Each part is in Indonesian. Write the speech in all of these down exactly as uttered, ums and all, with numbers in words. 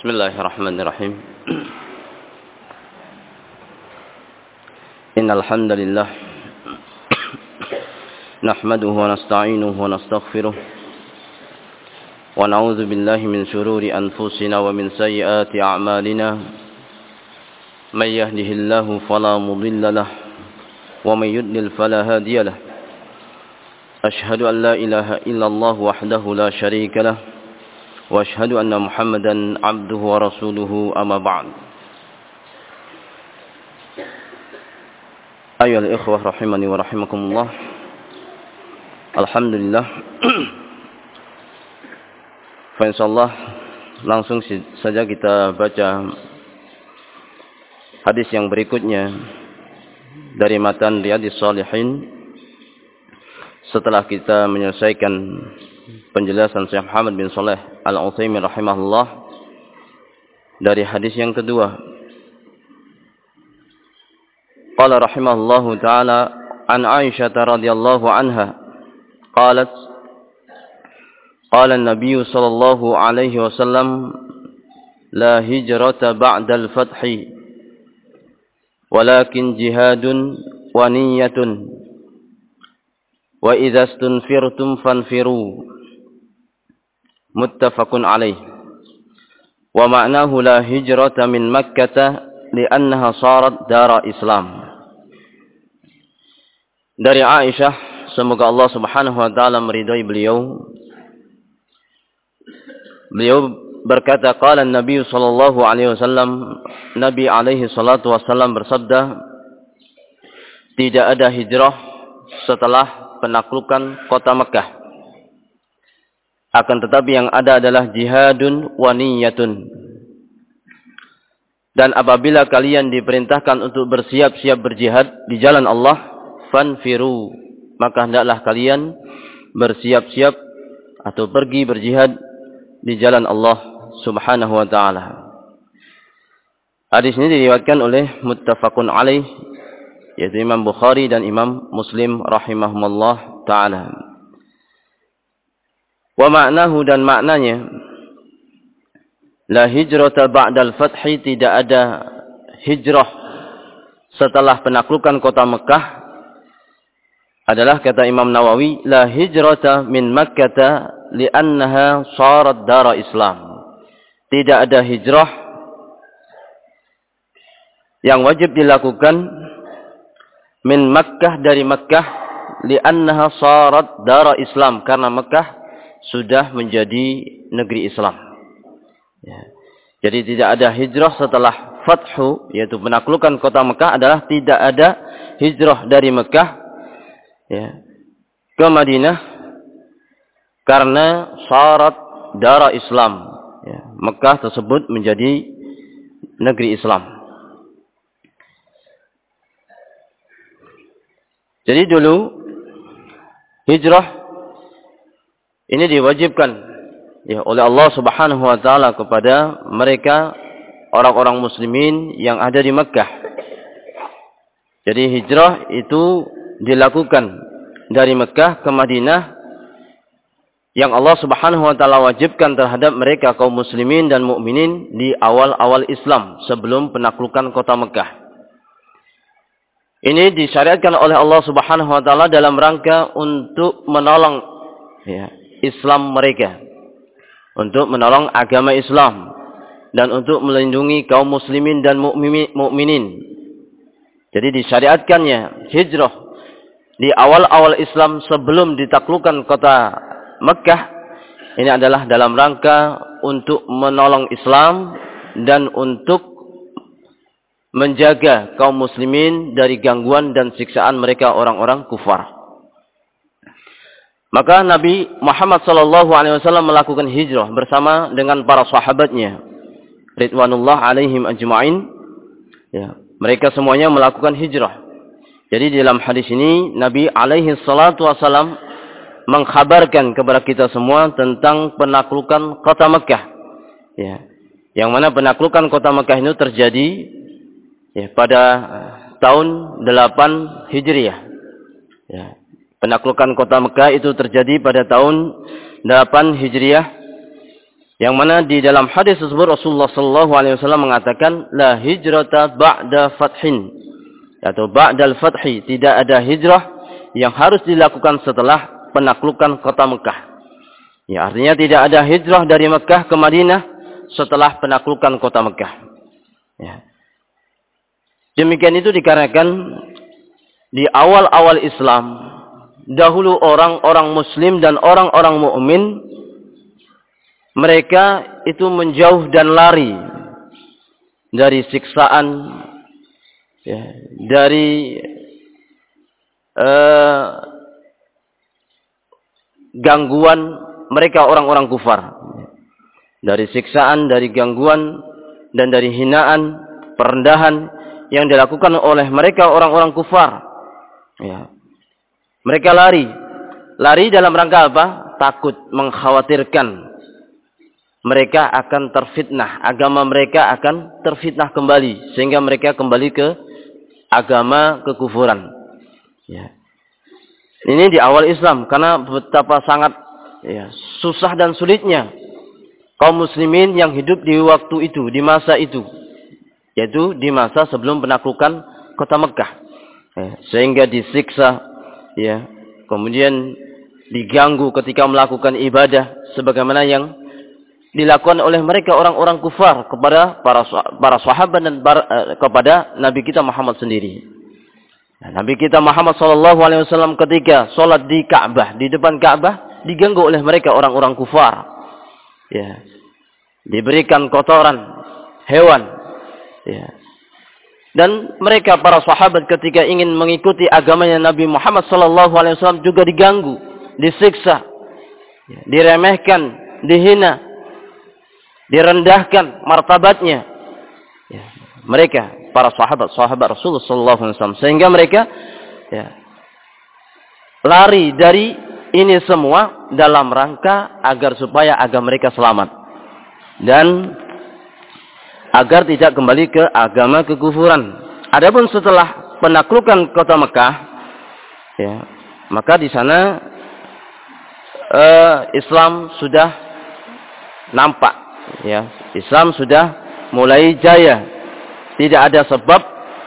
Bismillahirrahmanirrahim. Innal hamdalillah nahmaduhu wa nasta'inuhu wa nastaghfiruh wa na'udzu billahi min shururi anfusina wa min sayyiati a'malina. May yahdihillahu fala mudilla lahu wa may yudlil fala hadiya lahu. Ashhadu an la ilaha illallah wahdahu la syarika lahu wa ashhadu anna Muhammadan abduhu wa rasuluhu amma ba'd. Ayyuhal ikhwah rahimani wa rahimakumullah. Alhamdulillah. Fa insyaallah langsung saja kita baca hadis yang berikutnya dari matan Riyadhis Shalihin setelah kita menyelesaikan penjelasan Syekh Muhammad bin Shalih Al-Utsaimin rahimahullah dari hadis yang kedua. Qala rahimahullahu taala an Aisyah radhiyallahu anha qalat qala an-nabiy sallallahu alaihi wasallam la hijrata ba'da al-fath walakin jihadun wa niyyatun wa idza stunfirtum fanfiru. Muttafaqun alaih. Wa ma'nahu la hijrata min Makkah li'annaha sarat dara Islam. Dari Aisyah, semoga Allah Subhanahu wa taala meridai beliau. Beliau berkata, qala an-nabiy sallallahu alaihi wasallam, Nabi alaihi salatu wasallam bersabda, tidak ada hijrah setelah penaklukan kota Mekah. Akan tetapi yang ada adalah jihadun wa niyyatun. Dan apabila kalian diperintahkan untuk bersiap-siap berjihad di jalan Allah, fanfiru, maka hendaklah kalian bersiap-siap atau pergi berjihad di jalan Allah Subhanahu wa taala. Hadis ini diriwayatkan oleh muttafaqun alaih, yaitu Imam Bukhari dan Imam Muslim rahimahumullah ta'ala. Wa ma'nahu, dan maknanya, la hijrata ba'dal fathi, tidak ada hijrah setelah penaklukan kota Mekah, adalah kata Imam Nawawi, la hijrata min Makkah li'annaha sarat dara Islam. Tidak ada hijrah yang wajib dilakukan min Makkah, dari Makkah, li'annaha sarat dara Islam, karena Makkah sudah menjadi negeri Islam. Ya. Jadi tidak ada hijrah setelah fathu, yaitu penaklukan kota Mekah, adalah tidak ada hijrah dari Mekah ya, ke Madinah, karena syarat dara Islam. Ya. Mekah tersebut menjadi negeri Islam. Jadi dulu hijrah ini diwajibkan ya oleh Allah Subhanahu wa taala kepada mereka orang-orang muslimin yang ada di Mekah. Jadi hijrah itu dilakukan dari Mekah ke Madinah, yang Allah Subhanahu wa taala wajibkan terhadap mereka kaum muslimin dan mukminin di awal-awal Islam sebelum penaklukan kota Mekah. Ini disyariatkan oleh Allah Subhanahu wa taala dalam rangka untuk menolong ya, Islam mereka, untuk menolong agama Islam, dan untuk melindungi kaum muslimin dan mukminin. Jadi disyariatkannya hijrah di awal-awal Islam sebelum ditaklukkan kota Mekah, ini adalah dalam rangka untuk menolong Islam dan untuk menjaga kaum muslimin dari gangguan dan siksaan mereka orang-orang kufar. Maka Nabi Muhammad sallallahu alaihi wasallam melakukan hijrah bersama dengan para sahabatnya ridwanullah alaihim ajma'in. Ya, mereka semuanya melakukan hijrah. Jadi dalam hadis ini Nabi alaihi salatu wasallam mengkhabarkan kepada kita semua tentang penaklukan kota Mekah. Ya, yang mana penaklukan kota Mekah itu terjadi ya, pada tahun delapan Hijriah. Ya. Penaklukan kota Mekah itu terjadi pada tahun delapan Hijriah, Yang mana di dalam hadis tersebut Rasulullah sallallahu alaihi wasallam mengatakan la hijrata ba'da fathin, atau ba'dal fathi, tidak ada hijrah yang harus dilakukan setelah penaklukan kota Mekah. Ya, artinya tidak ada hijrah dari Mekah ke Madinah setelah penaklukan kota Mekah. Ya. Demikian itu dikarenakan di awal-awal Islam, dahulu orang-orang Muslim dan orang-orang mukmin mereka itu menjauh dan lari dari siksaan, ya, dari uh, gangguan mereka orang-orang kufar, dari siksaan, dari gangguan dan dari hinaan, perendahan yang dilakukan oleh mereka orang-orang kufar. Ya. Mereka lari, lari dalam rangka apa? Takut, mengkhawatirkan mereka akan terfitnah, agama mereka akan terfitnah kembali, sehingga mereka kembali ke agama kekufuran. Ya. Ini di awal Islam, karena betapa sangat ya, susah dan sulitnya kaum muslimin yang hidup di waktu itu, di masa itu, yaitu di masa sebelum penaklukan kota Mekah, ya, sehingga disiksa, ya, kemudian diganggu ketika melakukan ibadah, sebagaimana yang dilakukan oleh mereka orang-orang kufar kepada para para sahabat dan para, eh, kepada Nabi kita Muhammad sendiri. Nah, Nabi kita Muhammad sallallahu alaihi wasallam ketika sholat di Ka'bah, di depan Ka'bah, diganggu oleh mereka orang-orang kufar. Ya. Diberikan kotoran hewan. Ya. Dan mereka para sahabat ketika ingin mengikuti agamanya Nabi Muhammad sallallahu alaihi wasallam juga diganggu, disiksa, ya, diremehkan, dihina, direndahkan martabatnya, ya, mereka para sahabat-sahabat Rasulullah sallallahu alaihi wasallam, sehingga mereka ya, lari dari ini semua dalam rangka agar supaya agama mereka selamat dan agar tidak kembali ke agama kekufuran. Adapun setelah penaklukan kota Mekah, ya, maka di sana uh, Islam sudah nampak. Ya, Islam sudah mulai jaya. Tidak ada sebab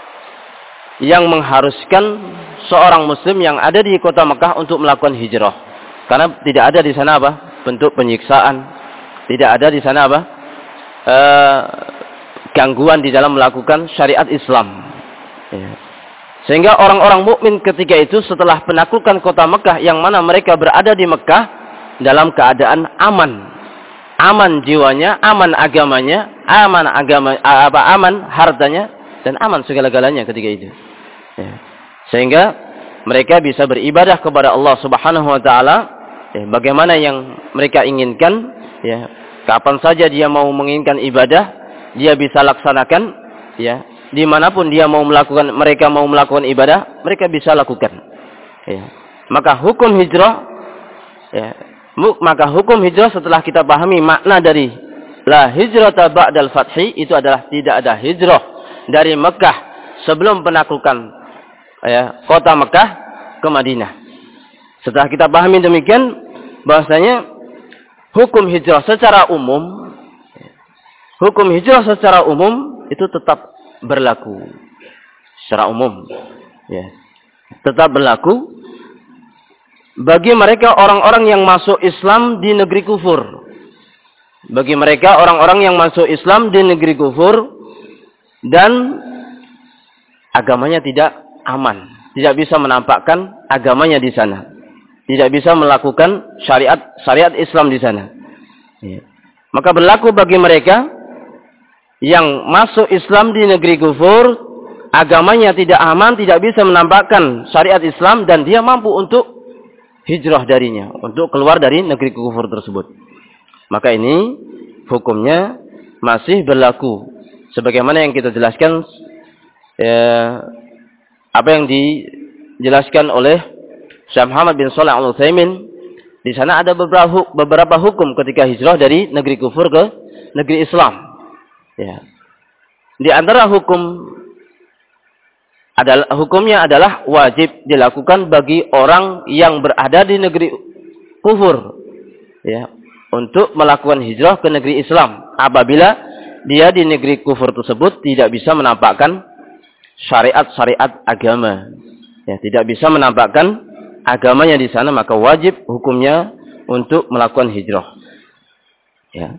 yang mengharuskan seorang muslim yang ada di kota Mekah untuk melakukan hijrah. Karena tidak ada di sana apa? Bentuk penyiksaan. Tidak ada di sana apa? E, gangguan di dalam melakukan syariat Islam. Ya. Sehingga orang-orang mukmin ketika itu setelah penaklukan kota Mekah, yang mana mereka berada di Mekah dalam keadaan aman. Aman jiwanya, aman agamanya, aman agama apa aman hartanya, dan aman segala-galanya ketika itu. Ya. Sehingga mereka bisa beribadah kepada Allah Subhanahu wa taala, ya, bagaimana yang mereka inginkan, ya. Kapan saja dia mau menginginkan ibadah, dia bisa laksanakan, ya. Dimanapun dia mau melakukan, mereka mau melakukan ibadah, mereka bisa lakukan. Ya. Maka hukum hijrah, ya, maka hukum hijrah setelah kita pahami makna dari la hijrata ba'dal fathi, itu adalah tidak ada hijrah dari Mekah sebelum penaklukan, ya, kota Mekah ke Madinah. Setelah kita pahami demikian, bahwasanya hukum hijrah secara umum, hukum hijrah secara umum itu tetap berlaku secara umum, ya, tetap berlaku bagi mereka orang-orang yang masuk Islam di negeri kufur. Bagi mereka orang-orang yang masuk Islam di negeri kufur dan agamanya tidak aman, tidak bisa menampakkan agamanya di sana, tidak bisa melakukan syariat syariat Islam di sana. Ya. Maka berlaku bagi mereka yang masuk Islam di negeri kufur, agamanya tidak aman, tidak bisa menampakkan syariat Islam, dan dia mampu untuk hijrah darinya, untuk keluar dari negeri kufur tersebut. Maka ini hukumnya masih berlaku sebagaimana yang kita jelaskan, ya, apa yang dijelaskan oleh Syekh Muhammad bin Shalih Al-Utsaimin. Di sana ada beberapa beberapa hukum ketika hijrah dari negeri kufur ke negeri Islam. Ya. Di antara hukum adalah hukumnya adalah wajib dilakukan bagi orang yang berada di negeri kufur. Ya. untuk melakukan hijrah ke negeri Islam apabila dia di negeri kufur tersebut tidak bisa menampakkan syariat-syariat agama. Ya, tidak bisa menampakkan agamanya di sana, maka wajib hukumnya untuk melakukan hijrah. Ya.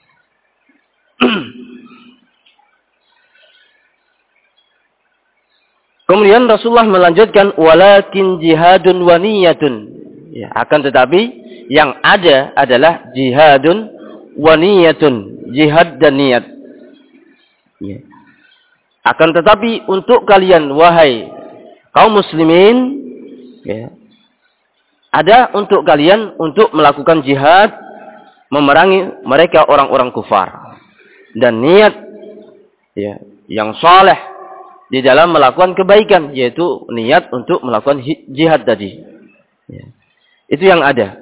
Kemudian Rasulullah melanjutkan walakin jihadun wa niyatun. Ya, akan tetapi yang ada adalah jihadun wa niyatun, jihad dan niat. Ya. Akan tetapi untuk kalian wahai kaum muslimin, ya, ada untuk kalian untuk melakukan jihad memerangi mereka orang-orang kufar dan niat, ya, yang saleh di dalam melakukan kebaikan, yaitu niat untuk melakukan jihad tadi. Ya. Itu yang ada.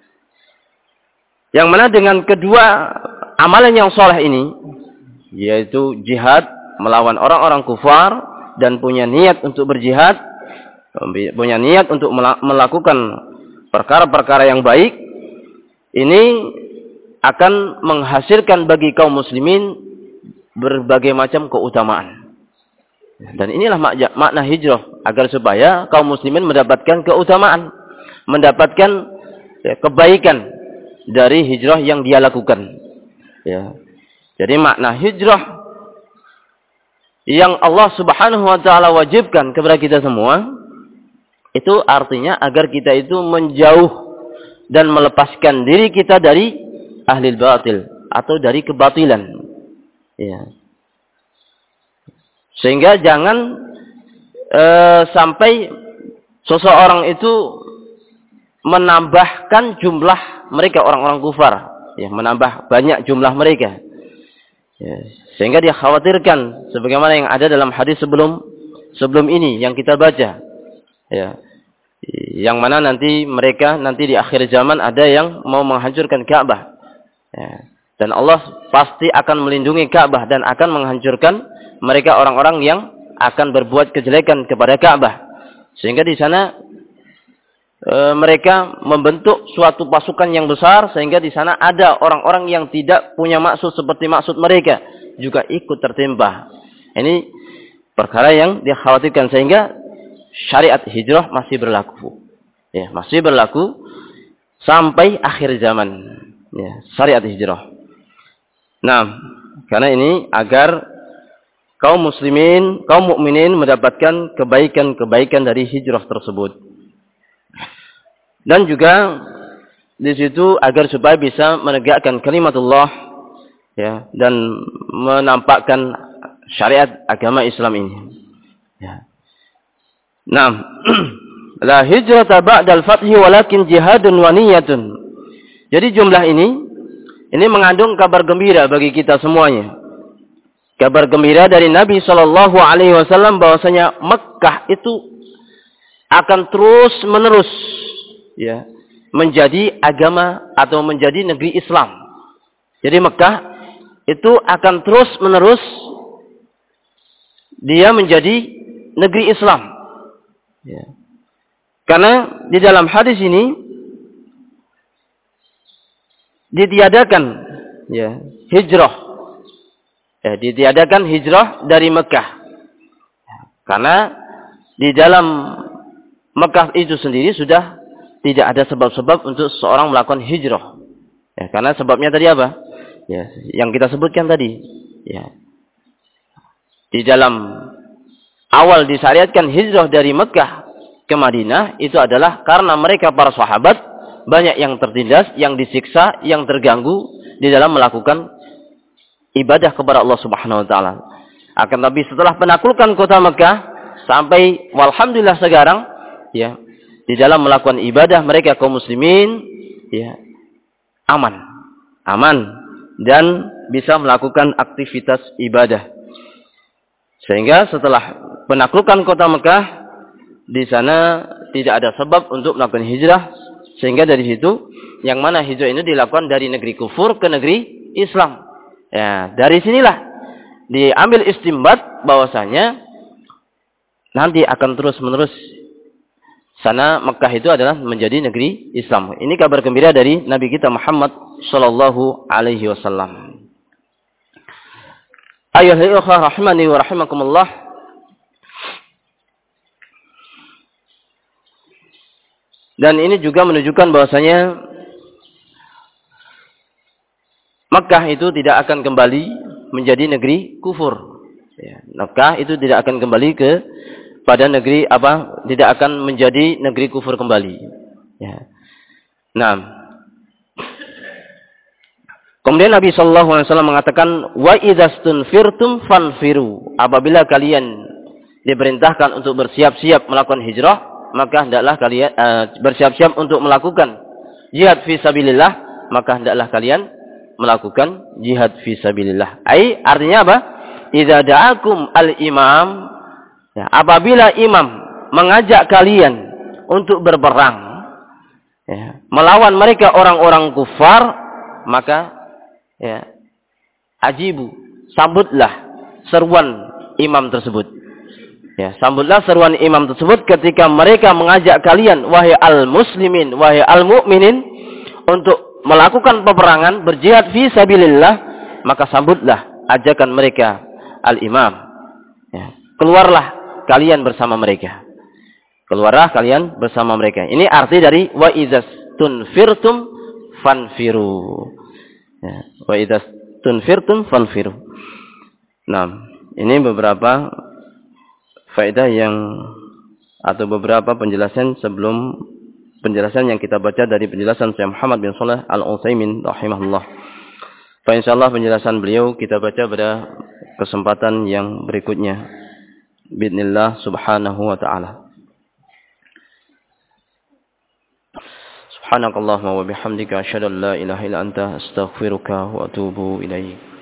Yang mana dengan kedua amalan yang saleh ini, yaitu jihad melawan orang-orang kufar dan punya niat untuk berjihad, punya niat untuk melakukan perkara-perkara yang baik, ini akan menghasilkan bagi kaum muslimin berbagai macam keutamaan. Dan inilah makna hijrah, agar supaya kaum muslimin mendapatkan keutamaan, mendapatkan, ya, kebaikan dari hijrah yang dia lakukan. Ya. Jadi makna hijrah yang Allah Subhanahu wa taala wajibkan kepada kita semua, itu artinya agar kita itu menjauh dan melepaskan diri kita dari ahli batil atau dari kebatilan. Ya. Sehingga jangan e, sampai seseorang itu menambahkan jumlah mereka orang-orang kufar, ya, menambah banyak jumlah mereka, ya, sehingga dia khawatirkan sebagaimana yang ada dalam hadis sebelum sebelum ini yang kita baca, ya, yang mana nanti mereka nanti di akhir zaman ada yang mau menghancurkan Ka'bah, ya, dan Allah pasti akan melindungi Ka'bah dan akan menghancurkan mereka orang-orang yang akan berbuat kejelekan kepada Ka'bah, sehingga di sana e, mereka membentuk suatu pasukan yang besar, sehingga di sana ada orang-orang yang tidak punya maksud seperti maksud mereka juga ikut tertimpa. Ini perkara yang dikhawatirkan, sehingga syariat hijrah masih berlaku, ya, masih berlaku sampai akhir zaman, ya, syariat hijrah. Nah, karena ini agar kaum muslimin, kaum mukminin mendapatkan kebaikan-kebaikan dari hijrah tersebut. Dan juga di situ agar supaya bisa menegakkan kalimatullah, ya, dan menampakkan syariat agama Islam ini. Ya. Nah, la hijrata ba'dal fathi walakin jihadun wa niyatun. Jadi jumlah ini ini mengandung kabar gembira bagi kita semuanya. Kabar gembira dari Nabi Shallallahu Alaihi Wasallam bahwasanya Mekah itu akan terus menerus, ya, menjadi agama atau menjadi negeri Islam. Jadi Mekah itu akan terus menerus dia menjadi negeri Islam. Ya. Karena di dalam hadis ini ditiadakan, ya, hijrah. Ya, ditiadakan hijrah dari Mekah. Karena di dalam Mekah itu sendiri sudah tidak ada sebab-sebab untuk seorang melakukan hijrah. Ya, karena sebabnya tadi apa? Ya, yang kita sebutkan tadi. Ya. Di dalam awal disyariatkan hijrah dari Mekah ke Madinah itu adalah karena mereka para sahabat banyak yang tertindas, yang disiksa, yang terganggu di dalam melakukan ibadah kepada Allah Subhanahu wa taala. Akan tapi setelah penaklukan kota Mekah sampai walhamdulillah sekarang, ya, di dalam melakukan ibadah mereka kaum muslimin, ya, aman. Aman dan bisa melakukan aktivitas ibadah. Sehingga setelah penaklukan kota Mekah di sana tidak ada sebab untuk melakukan hijrah, sehingga dari situ yang mana hijrah ini dilakukan dari negeri kufur ke negeri Islam. Ya, dari sinilah diambil istimbat bahwasanya nanti akan terus-menerus sana Mekah itu adalah menjadi negeri Islam. Ini kabar gembira dari Nabi kita Muhammad sallallahu alaihi wasallam. Ayyuhal ikhwah rahimani wa rahimakumullah. Dan ini juga menunjukkan bahwasanya Mekah itu tidak akan kembali menjadi negeri kufur. Ya, Mekah itu tidak akan kembali ke pada negeri apa? Tidak akan menjadi negeri kufur kembali. Ya. Nah, kemudian Nabi Shallallahu Alaihi Wasallam mengatakan, wa idastunfirtum fanfiru. Apabila kalian diperintahkan untuk bersiap-siap melakukan hijrah, maka hendaklah kalian uh, bersiap-siap untuk melakukan jihad fi sabilillah, maka hendaklah kalian melakukan jihad fi sabilillah. Ai artinya apa? Idza da'akum al-imam, ya, apabila imam mengajak kalian untuk berperang, ya, melawan mereka orang-orang kufar, maka ya, ajibu, sambutlah seruan imam tersebut. Ya, sambutlah seruan imam tersebut ketika mereka mengajak kalian, wahai al-muslimin, wahai al-mu'minin, untuk melakukan peperangan, berjihad fi sabilillah, maka sambutlah ajakan mereka al-imam. Ya, keluarlah kalian bersama mereka. Keluarlah kalian bersama mereka. Ini arti dari wa idzas tunfirtum fanfiru. Ya, wa idzas tunfirtum fanfiru. Nah, ini beberapa faedah yang atau beberapa penjelasan sebelum penjelasan yang kita baca dari penjelasan Syekh Muhammad bin Shalih Al-Utsaimin rahimahullah. Fa insyaallah penjelasan beliau kita baca pada kesempatan yang berikutnya. Bismillah subhanahu wa ta'ala. Subhanakallahumma wa bihamdika asyhadu an la ilaha illa anta astaghfiruka wa atubu ilaik.